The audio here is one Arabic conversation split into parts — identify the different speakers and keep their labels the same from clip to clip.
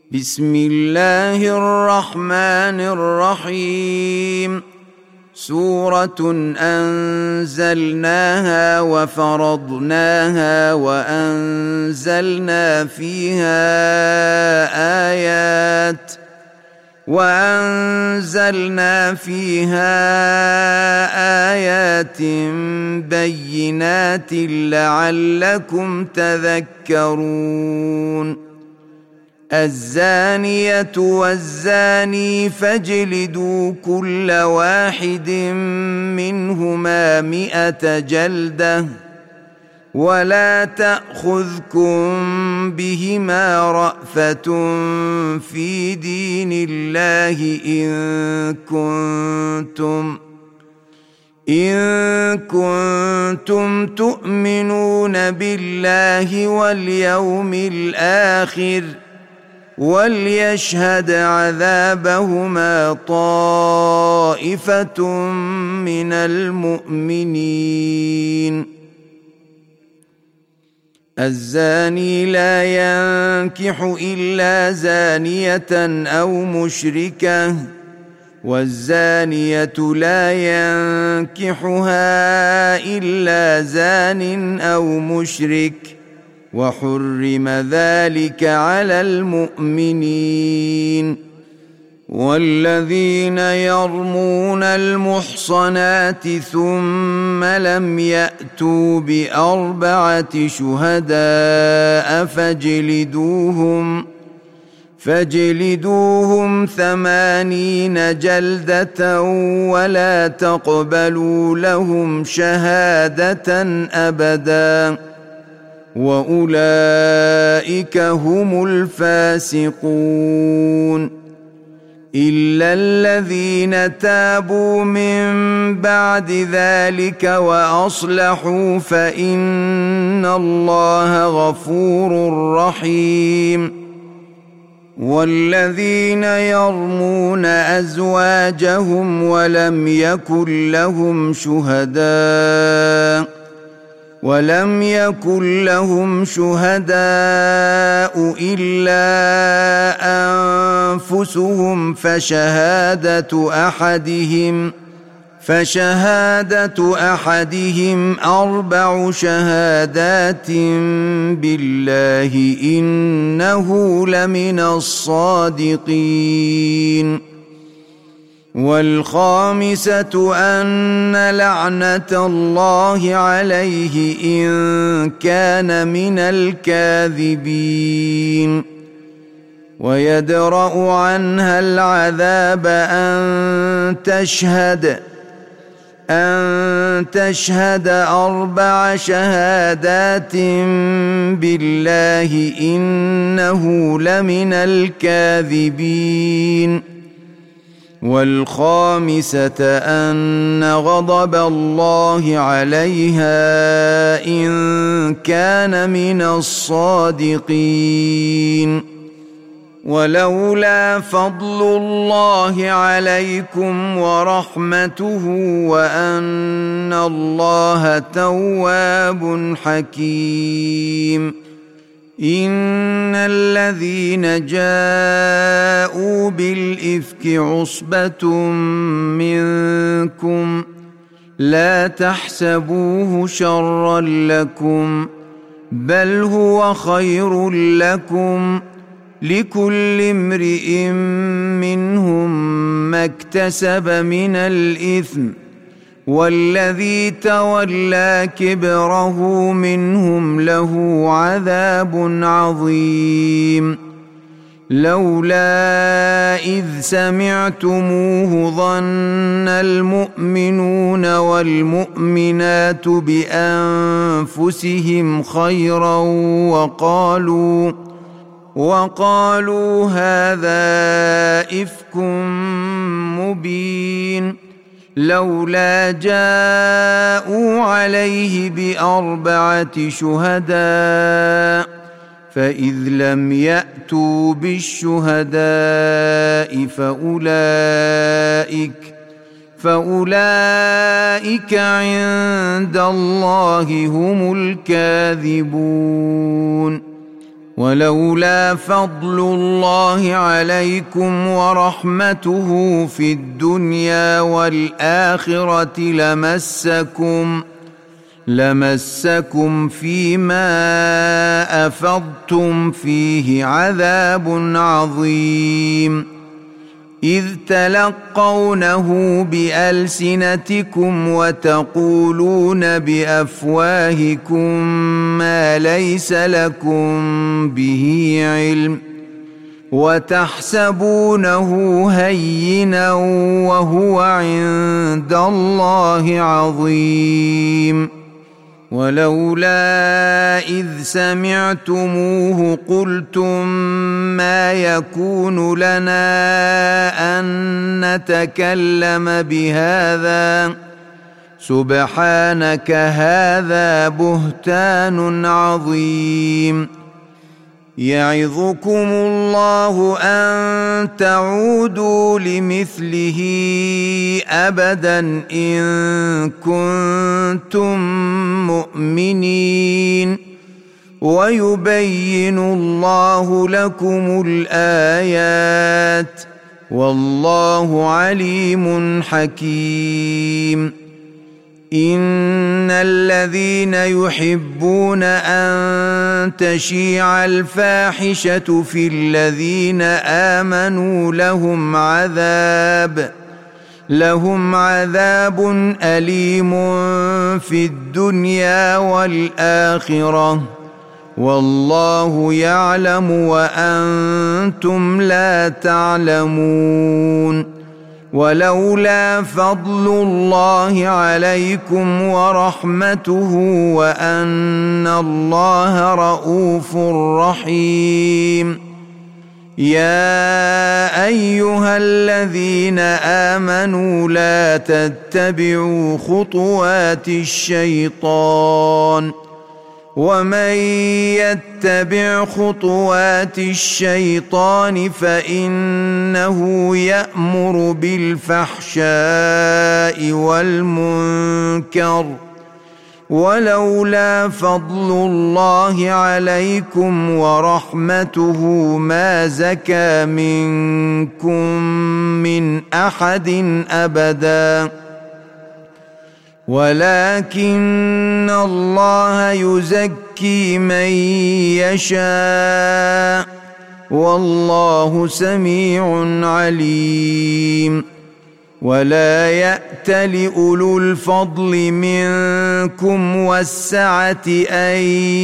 Speaker 1: بسم الله الرحمن الرحيم. سورة أنزلناها وفرضناها وأنزلنا فيها آيات بينات لعلكم تذكرون. الزانية والزاني فاجلدوا كل واحد منهما 100 جلدة ولا تأخذكم بهما رأفة في دين الله إن كنتم تؤمنون بالله واليوم الآخر وليشهد عذابهما طائفة من المؤمنين. الزاني لا ينكح إلا زانية أو مشركة والزانية لا ينكحها إلا زان أو مشرك وحرم ذلك على المؤمنين. والذين يرمون المحصنات ثم لم يأتوا ب4 شهداء فاجلدوهم 80 جلدة ولا تقبلوا لهم شهادة أبدا وأولئك هم الفاسقون. إلا الذين تابوا من بعد ذلك وأصلحوا فإن الله غفور رحيم. والذين يرمون أزواجهم ولم يكن لهم شهداء إلا أنفسهم فشهادة أحدهم 4 شهادات بالله إنه لمن الصادقين. والخامسة أن لعنة الله عليه إن كان من الكاذبين. ويدرأ عنها العذاب أن تشهد 4 شهادات بالله إنه لمن الكاذبين. والخامسة أن غضب الله عليها إن كان من الصادقين. ولولا فضل الله عليكم ورحمته وأن الله تواب حكيم. إن الذين جاءوا بالإفك عصبة منكم لا تحسبوه شرا لكم بل هو خير لكم لكل امرئ منهم ما اكتسب من الإثم والذي تولى كبره منهم له عذاب عظيم. لولا إذ سمعتموه ظن المؤمنون والمؤمنات بأنفسهم خيرا وقالوا هذا إفك مبين. لولا جاءوا عليه ب4 شهداء فإذ لم يأتوا بالشهداء فأولئك عند الله هم الكاذبون. ولولا فضل الله عليكم ورحمته في الدنيا والآخرة لمسكم فيما أفضتم فيه عذاب عظيم، إذ تلقونه بألسنتكم وتقولون بأفواهكم ما ليس لكم به علم، وتحسبونه هينا وهو عند الله عظيم. ولولا إذ سمعتموه قلتم ما يكون لنا أن نتكلم بهذا، سبحانك هذا بهتان عظيم. يعظكم الله أن تعودوا لمثله أبدا إن كنتم مؤمنين، ويبين الله لكم الآيات والله عليم حكيم. إن الذين يحبون أن تشيع الفاحشة في الذين آمنوا لهم عذاب أليم في الدنيا والآخرة، والله يعلم وأنتم لا تعلمون. ولولا فضل الله عليكم ورحمته وأن الله رؤوف رحيم، يا أيها الذين آمنوا لا تتبعوا خطوات الشيطان، ومن يتبع خطوات الشيطان فإنه يأمر بالفحشاء والمنكر، ولولا فضل الله عليكم ورحمته ما زكى منكم من أحد أبدا، ولكن الله يزكي من يشاء والله سميع عليم. ولا يأت لأولو الفضل منكم والسعة أن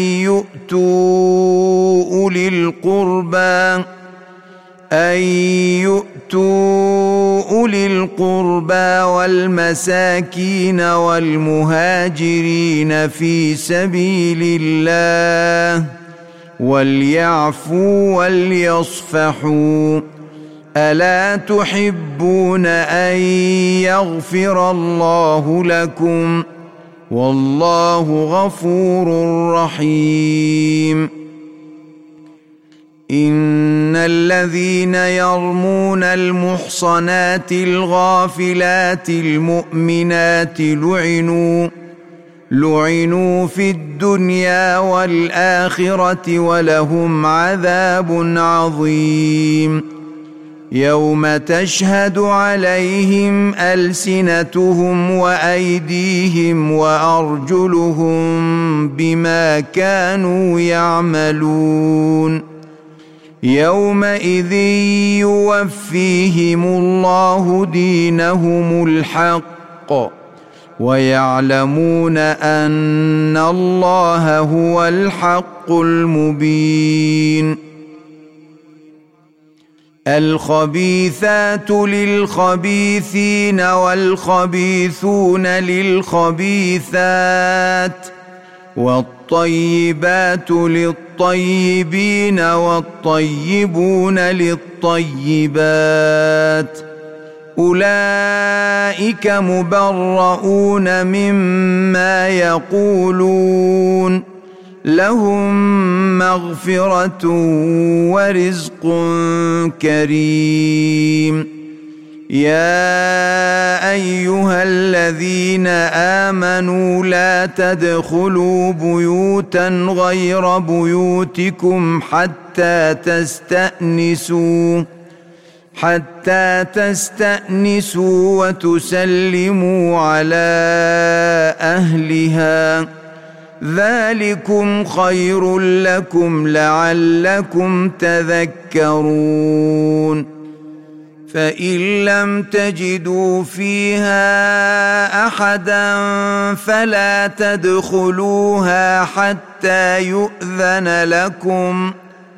Speaker 1: يؤتوا أولي القربى والمساكين والمهاجرين في سبيل الله وليعفوا وليصفحوا، ألا تحبون أن يغفر الله لكم والله غفور رحيم. إن الذين يرمون المحصنات الغافلات المؤمنات لعنوا في الدنيا والآخرة ولهم عذاب عظيم، يوم تشهد عليهم ألسنتهم وأيديهم وأرجلهم بما كانوا يعملون، يومئذ يوفيهم الله دينهم الحق ويعلمون أن الله هو الحق المبين. الخبيثات للخبيثين والخبيثون للخبيثات والطيبات للطيبين والطيبون للطيبات، أولئك مبرؤون مما يقولون، لهم مغفرة ورزق كريم. يا أيها الذين آمنوا لا تدخلوا بيوتا غير بيوتكم حتى تستأنسوا وتسلموا على أهلها، ذلكم خير لكم لعلكم تذكرون. فإن لم تجدوا فيها أحدا فلا تدخلوها حتى يؤذن لكم،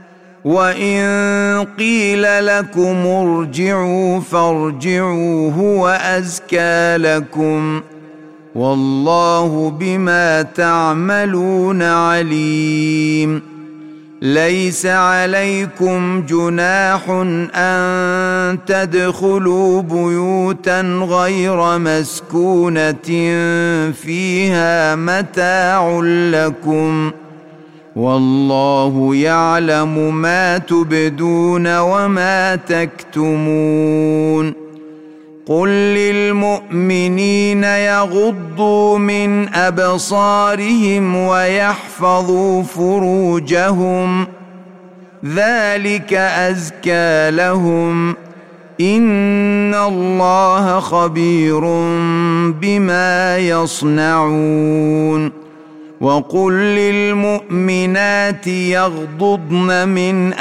Speaker 1: وإن قيل لكم ارجعوا فارجعوا هو أزكى لكم، والله بما تعملون عليم. ليس عليكم جناح أن تدخلوا بيوتا غير مسكونة فيها متاع لكم، والله يعلم ما تبدون وما تكتمون. قل للمؤمنين يغضوا من أبصارهم ويحفظوا فروجهم، ذلك أزكى لهم، إن الله خبير بما يصنعون. وقل للمؤمنات يغضضن من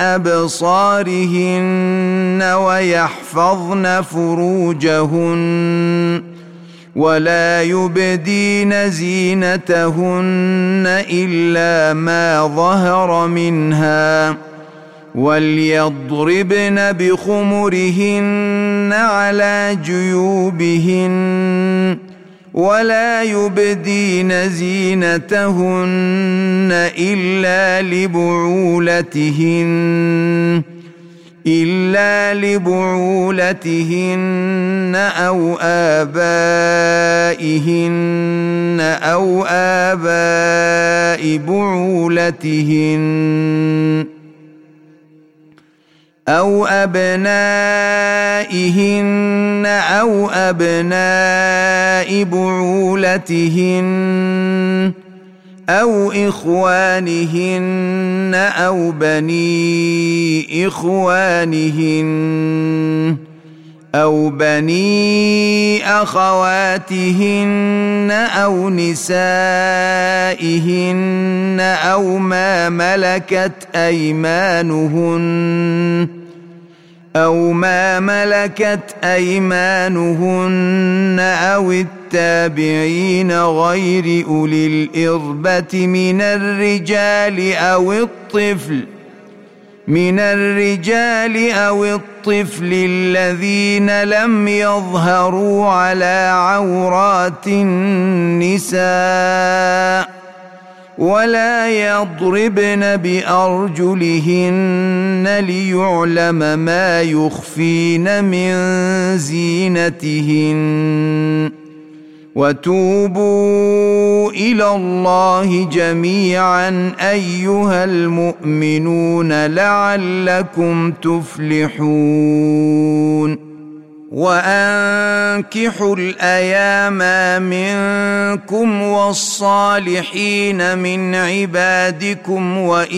Speaker 1: أبصارهن ويحفظن فروجهن ولا يبدين زينتهن إلا ما ظهر منها، وليضربن بخمرهن على جيوبهن ولا يبدين زينتهن إلا لبعولتهن أو آبائهن أو آباء بعولتهن أو أبنائهن أو أبناء بعولتهن أو إخوانهن أو بني إخوانهن أو بني أخواتهن أو نسائهن أو ما ملكت أيمانهن أو التابعين غير أولي الإربة من الرجال أو الطفل الذين لم يظهروا على عورات النساء، ولا يضربن بأرجلهن ليعلم ما يخفين من زينتهن. وتوبوا إلى الله جميعا أيها المؤمنون لعلكم تفلحون. وأنكحوا الأيام منكم والصالحين من عبادكم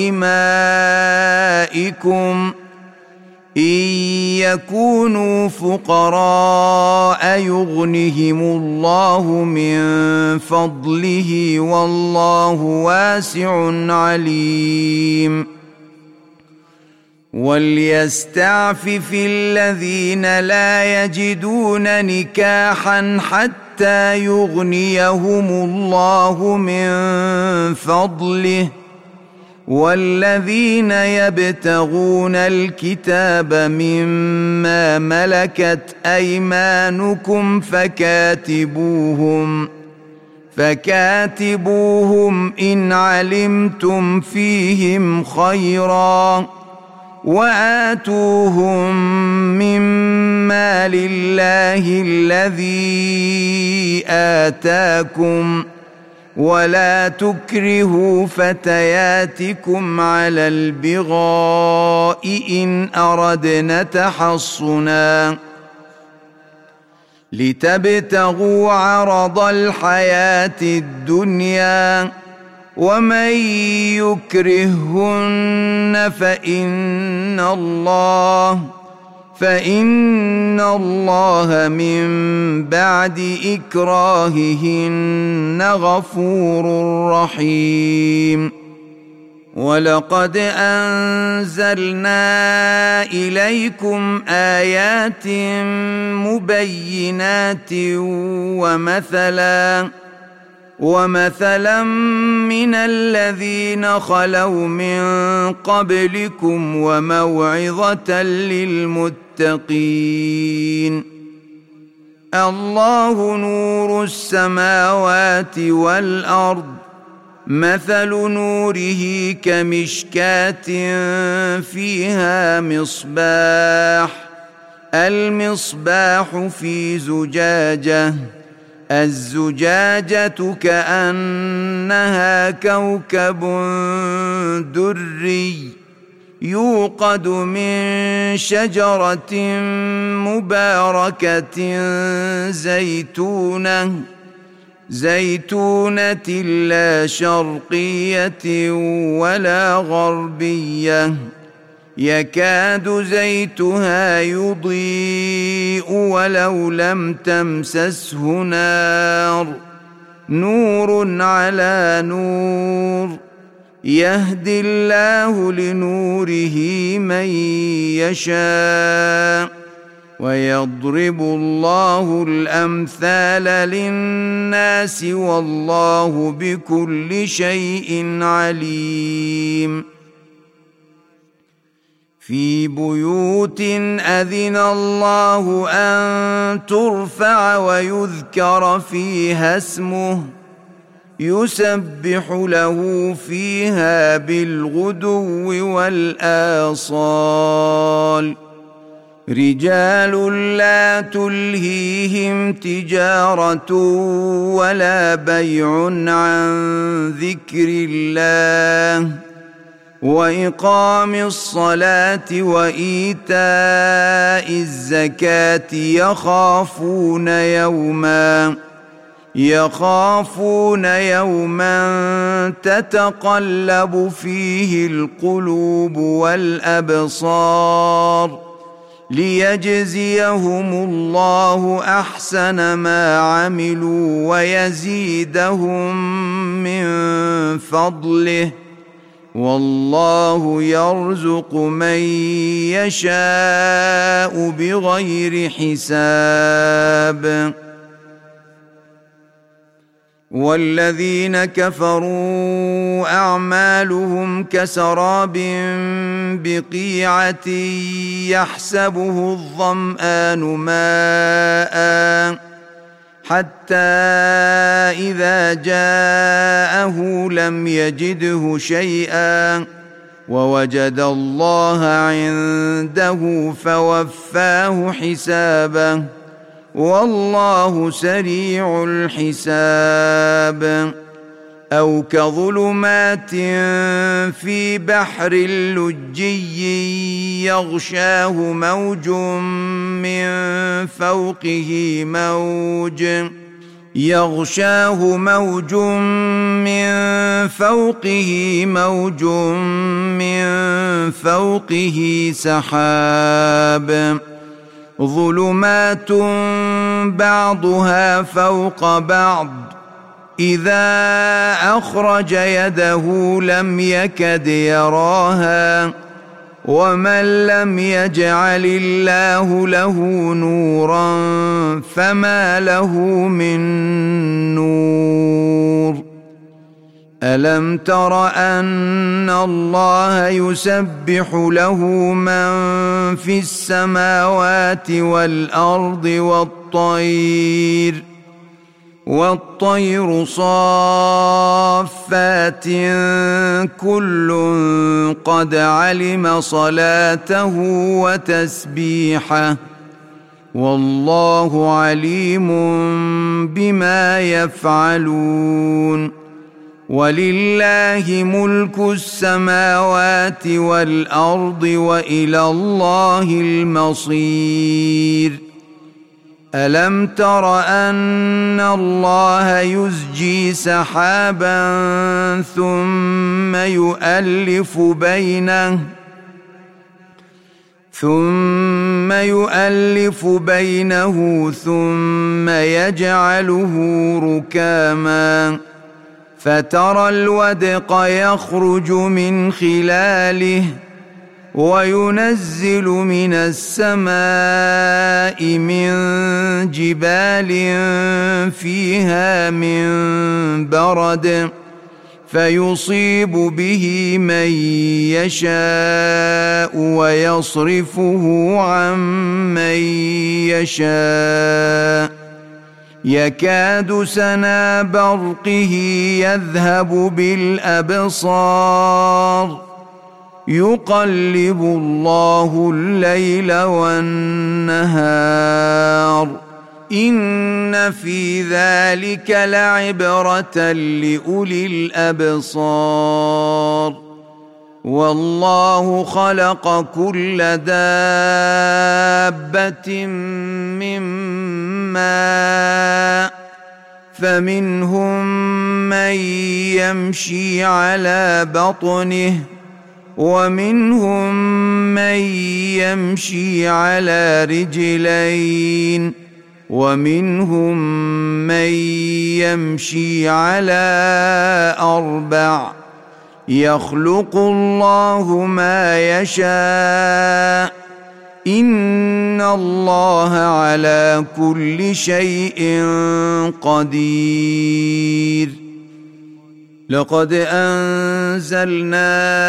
Speaker 1: وإمائكم إن يكونوا فقراء يغنهم الله من فضله والله واسع عليم. وليستعفف الذين لا يجدون نكاحا حتى يغنيهم الله من فضله، والذين يبتغون الكتاب مما ملكت أيمانكم فكاتبوهم إن علمتم فيهم خيرا، وآتوهم مما لله الذي آتاكم، ولا تكرهوا فتياتكم على البغاء إن أردنا تحصنا، لتبتغوا عرض الحياة الدنيا ومن يكرههن فإن الله من بعد إكراههن غفور رحيم. ولقد أنزلنا إليكم آيات مبينات ومثلا من الذين خلوا من قبلكم وموعظة للمتقين. الله نور السماوات والأرض، مثل نوره كمشكاة فيها مصباح، المصباح في زجاجة، الزجاجة كأنها كوكب دري يوقد من شجرة مباركة زيتونة لا شرقية ولا غربية يكاد زيتها يضيء ولو لم تمسسه نار، نور على نور، يهدي الله لنوره من يشاء، ويضرب الله الأمثال للناس والله بكل شيء عليم. في بيوت أذن الله أن ترفع ويذكر فيها اسمه يسبح له فيها بالغدو والآصال، رجال لا تلهيهم تجارة ولا بيع عن ذكر الله وإقام الصلاة وإيتاء الزكاة يخافون يوما تتقلب فيه القلوب والأبصار، ليجزيهم الله أحسن ما عملوا ويزيدهم من فضله، والله يرزق من يشاء بغير حساب. والذين كفروا أعمالهم كسراب بقيعة يحسبه الظمآن ماءً حتى إذا جاءه لم يجده شيئا ووجد الله عنده فوفاه حسابه، والله سريع الحساب. أو كظلمات في بحر لجي يغشاه موج من فوقه من فوقه سحاب، ظلمات بعضها فوق بعض، إذا أخرج يده لم يكد يراها، ومن لم يجعل الله له نورا فما له من نور. ألم تر أن الله يسبح له من في السماوات والأرض والطير صافات كل قد علم صلاته وتسبيحه، والله عليم بما يفعلون. ولله ملك السماوات والأرض وإلى الله المصير. ألم تر أن الله يزجي سحابا ثم يؤلف بينه ثم يجعله ركاما فترى الودق يخرج من خلاله وينزل من السماء من جبال فيها من برد فيصيب به من يشاء ويصرفه عن من يشاء يكاد سنا برقه يذهب بالأبصار يقلب الله الليل والنهار إن في ذلك لعبرة لأولي الأبصار والله خلق كل دابة من ماء فمنهم من يمشي على بطنه ومنهم من يمشي على رجلين ومنهم من يمشي على أربع يخلق الله ما يشاء إن الله على كل شيء قدير لقد أنزلنا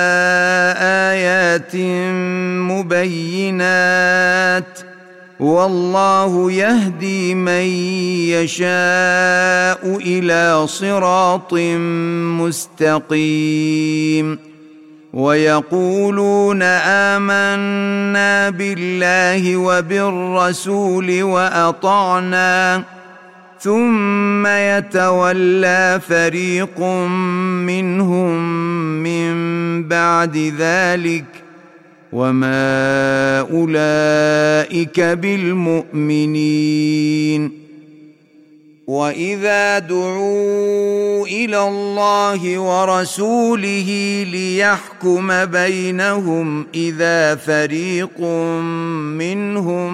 Speaker 1: آيات مبينات والله يهدي من يشاء إلى صراط مستقيم ويقولون آمنا بالله وبالرسول وأطعنا ثم يتولى فريق منهم من بعد ذلك وما أولئك بالمؤمنين وإذا دعوا إلى الله ورسوله ليحكم بينهم إذا فريق منهم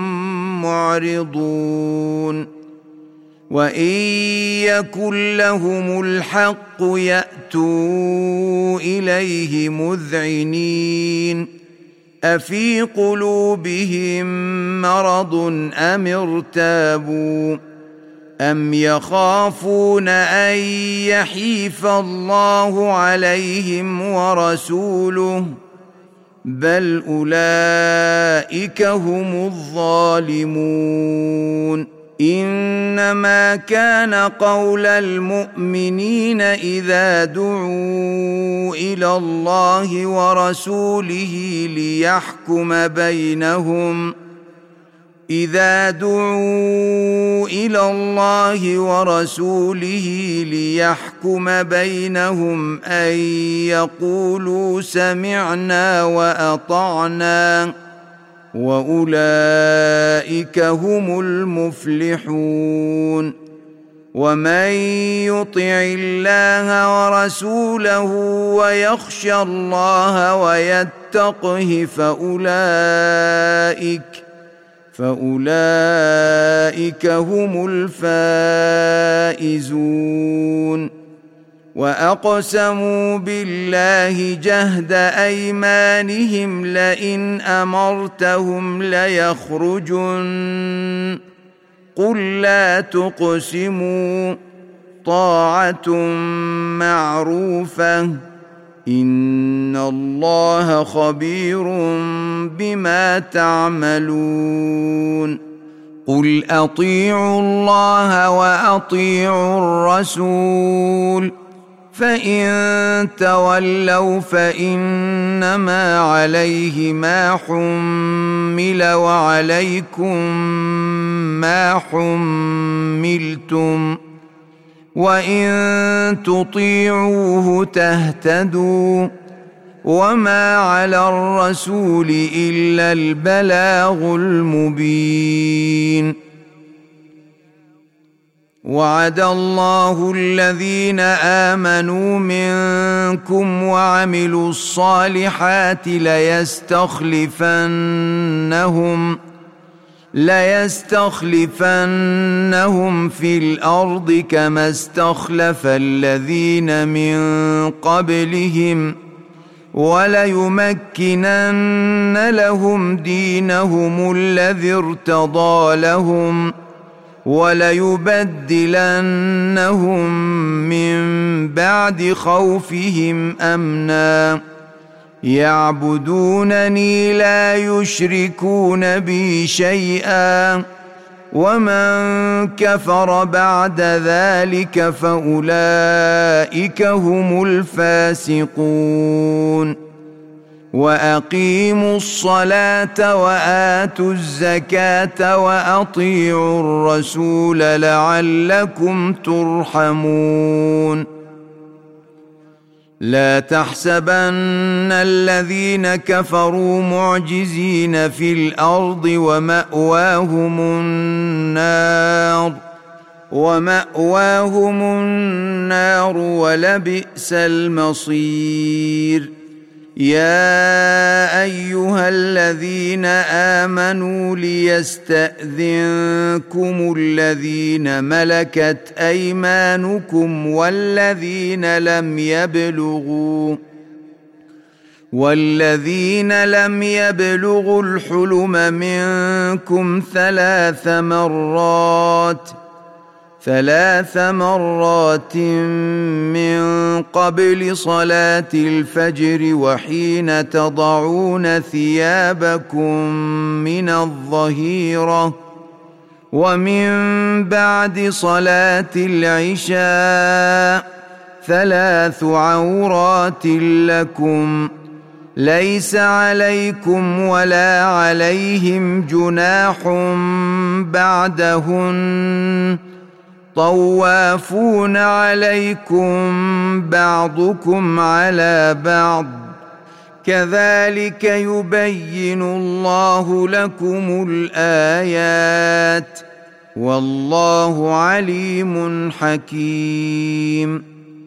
Speaker 1: معرضون وإن يكن لهم الحق يأتوا إليه مذعنين أفي قلوبهم مرض أم ارتابوا أم يخافون أن يحيف الله عليهم ورسوله بل أولئك هم الظالمون إنما كان قول المؤمنين إذا دعوا إلى الله ورسوله ليحكم بينهم أن يقولوا سمعنا وأطعنا وأولئك هم المفلحون ومن يطع الله ورسوله ويخشى الله ويتقه فأولئك هم الفائزون وأقسموا بالله جهد أيمانهم لئن أمرتهم ليخرجن قل لا تقسموا طاعة معروفة إن الله خبير بما تعملون قل أطيعوا الله وأطيعوا الرسول فإن تولوا فإنما عليه ما حمل وعليكم ما حملتم وإن تطيعوه تهتدوا وما على الرسول إلا البلاغ المبين وعد الله الذين آمنوا منكم وعملوا الصالحات ليستخلفنهم في الأرض كما استخلف الذين من قبلهم وليمكنن لهم دينهم الذي ارتضى لهم وليبدلنهم من بعد خوفهم أمنا يعبدونني لا يشركون بي شيئا ومن كفر بعد ذلك فأولئك هم الفاسقون وأقيموا الصلاة وآتوا الزكاة وأطيعوا الرسول لعلكم ترحمون لا تحسبن الذين كفروا معجزين في الأرض ومأواهم النار ولبئس المصير يا أيها الذين آمنوا ليستأذنكم الذين ملكت أيمانكم والذين لم يبلغوا الحلم منكم ثلاث مرات من قبل صلاة الفجر وحين تضعون ثيابكم من الظهيرة ومن بعد صلاة العشاء 3 عورات لكم ليس عليكم ولا عليهم جناح بعدهن طوافون عليكم بعضكم على بعض كذلك يبين الله لكم الآيات والله عليم حكيم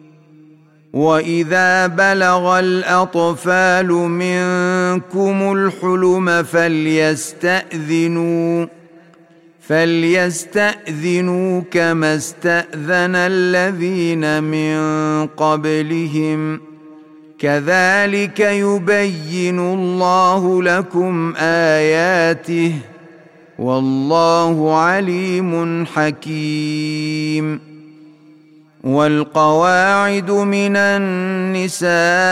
Speaker 1: وإذا بلغ الأطفال منكم الحلم فليستأذنوا كما استأذن الذين من قبلهم كذلك يبين الله لكم آياته والله عليم حكيم والقواعد من النساء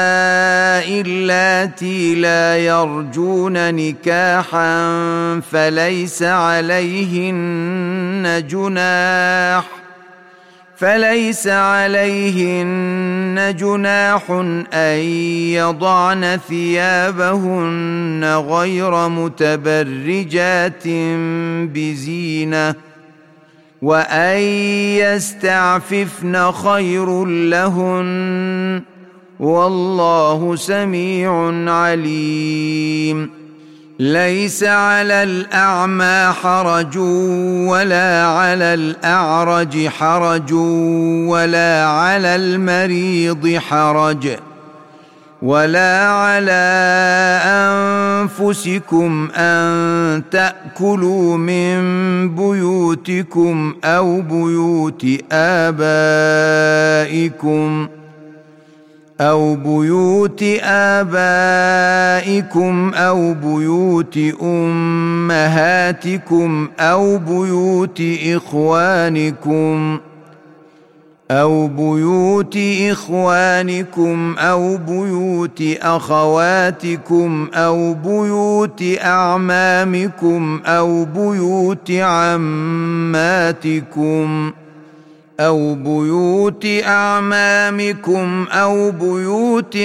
Speaker 1: اللاتي لا يرجون نكاحا فليس عليهن جناح أن يضعن ثيابهن غير متبرجات بزينة وأن يستعففن خير لهن والله سميع عليم ليس على الأعمى حرج ولا على الأعرج حرج ولا على المريض حرج ولا على أنفسكم أن تأكلوا من بيوتكم أو بيوت آبائكم أو بيوت أمهاتكم أو بيوت إخوانكم أو بيوت أخواتكم أو بيوت أعمامكم أو بيوت عماتكم أو بيوت أعمامكم أو بيوت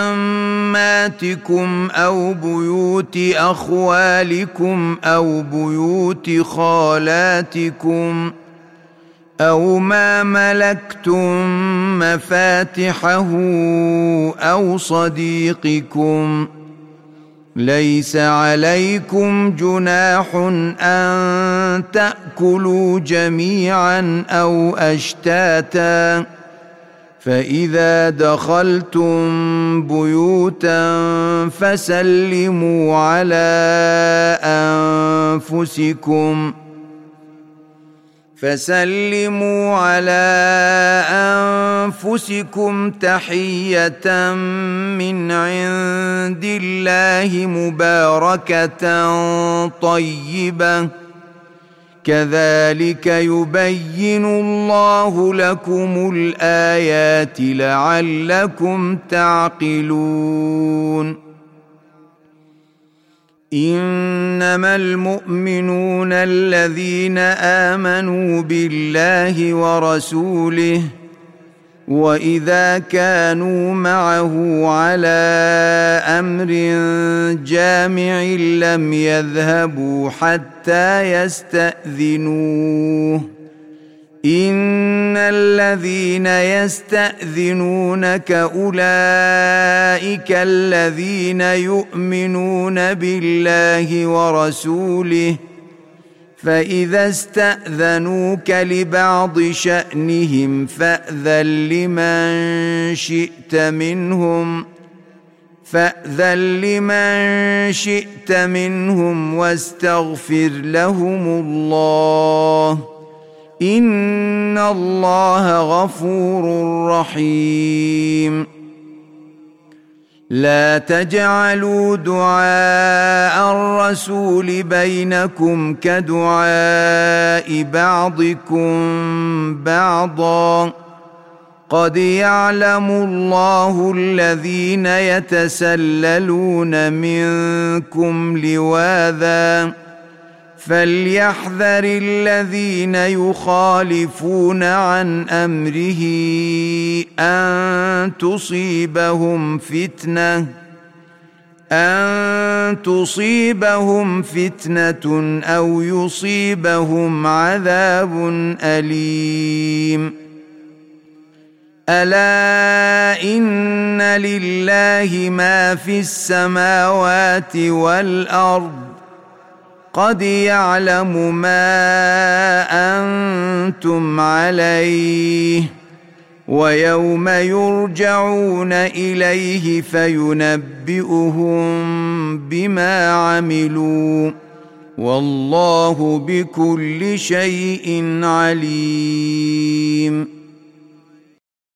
Speaker 1: عماتكم أو بيوت أخوالكم أو بيوت خالاتكم أو ما ملكتم مفاتحه أو صديقكم ليس عليكم جناح أن تأكلوا جميعا أو أشتاتا، فإذا دخلتم بيوتا فسلموا على أنفسكم تحية من عند الله مباركة طيبة، كذلك يبين الله لكم الآيات لعلكم تعقلون. إنما المؤمنون الذين آمنوا بالله ورسوله وإذا كانوا معه على أمر جامع لم يذهبوا حتى يستأذنوه. إن الذين يستأذنونك أولئك الذين يؤمنون بالله ورسوله، فإذا استأذنوك لبعض شأنهم فأذن لمن شئت منهم واستغفر لهم الله، إن الله غفور رحيم. لا تجعلوا دعاء الرسول بينكم كدعاء بعضكم بعضا، قد يعلم الله الذين يتسللون منكم لواذا، فليحذر الذين يخالفون عن أمره أن تصيبهم فتنة أو يصيبهم عذاب أليم. ألا إن لله ما في السماوات والأرض، قد يعلم ما أنتم عليه، ويوم يرجعون إليه فينبئهم بما عملوا، والله بكل شيء عليم.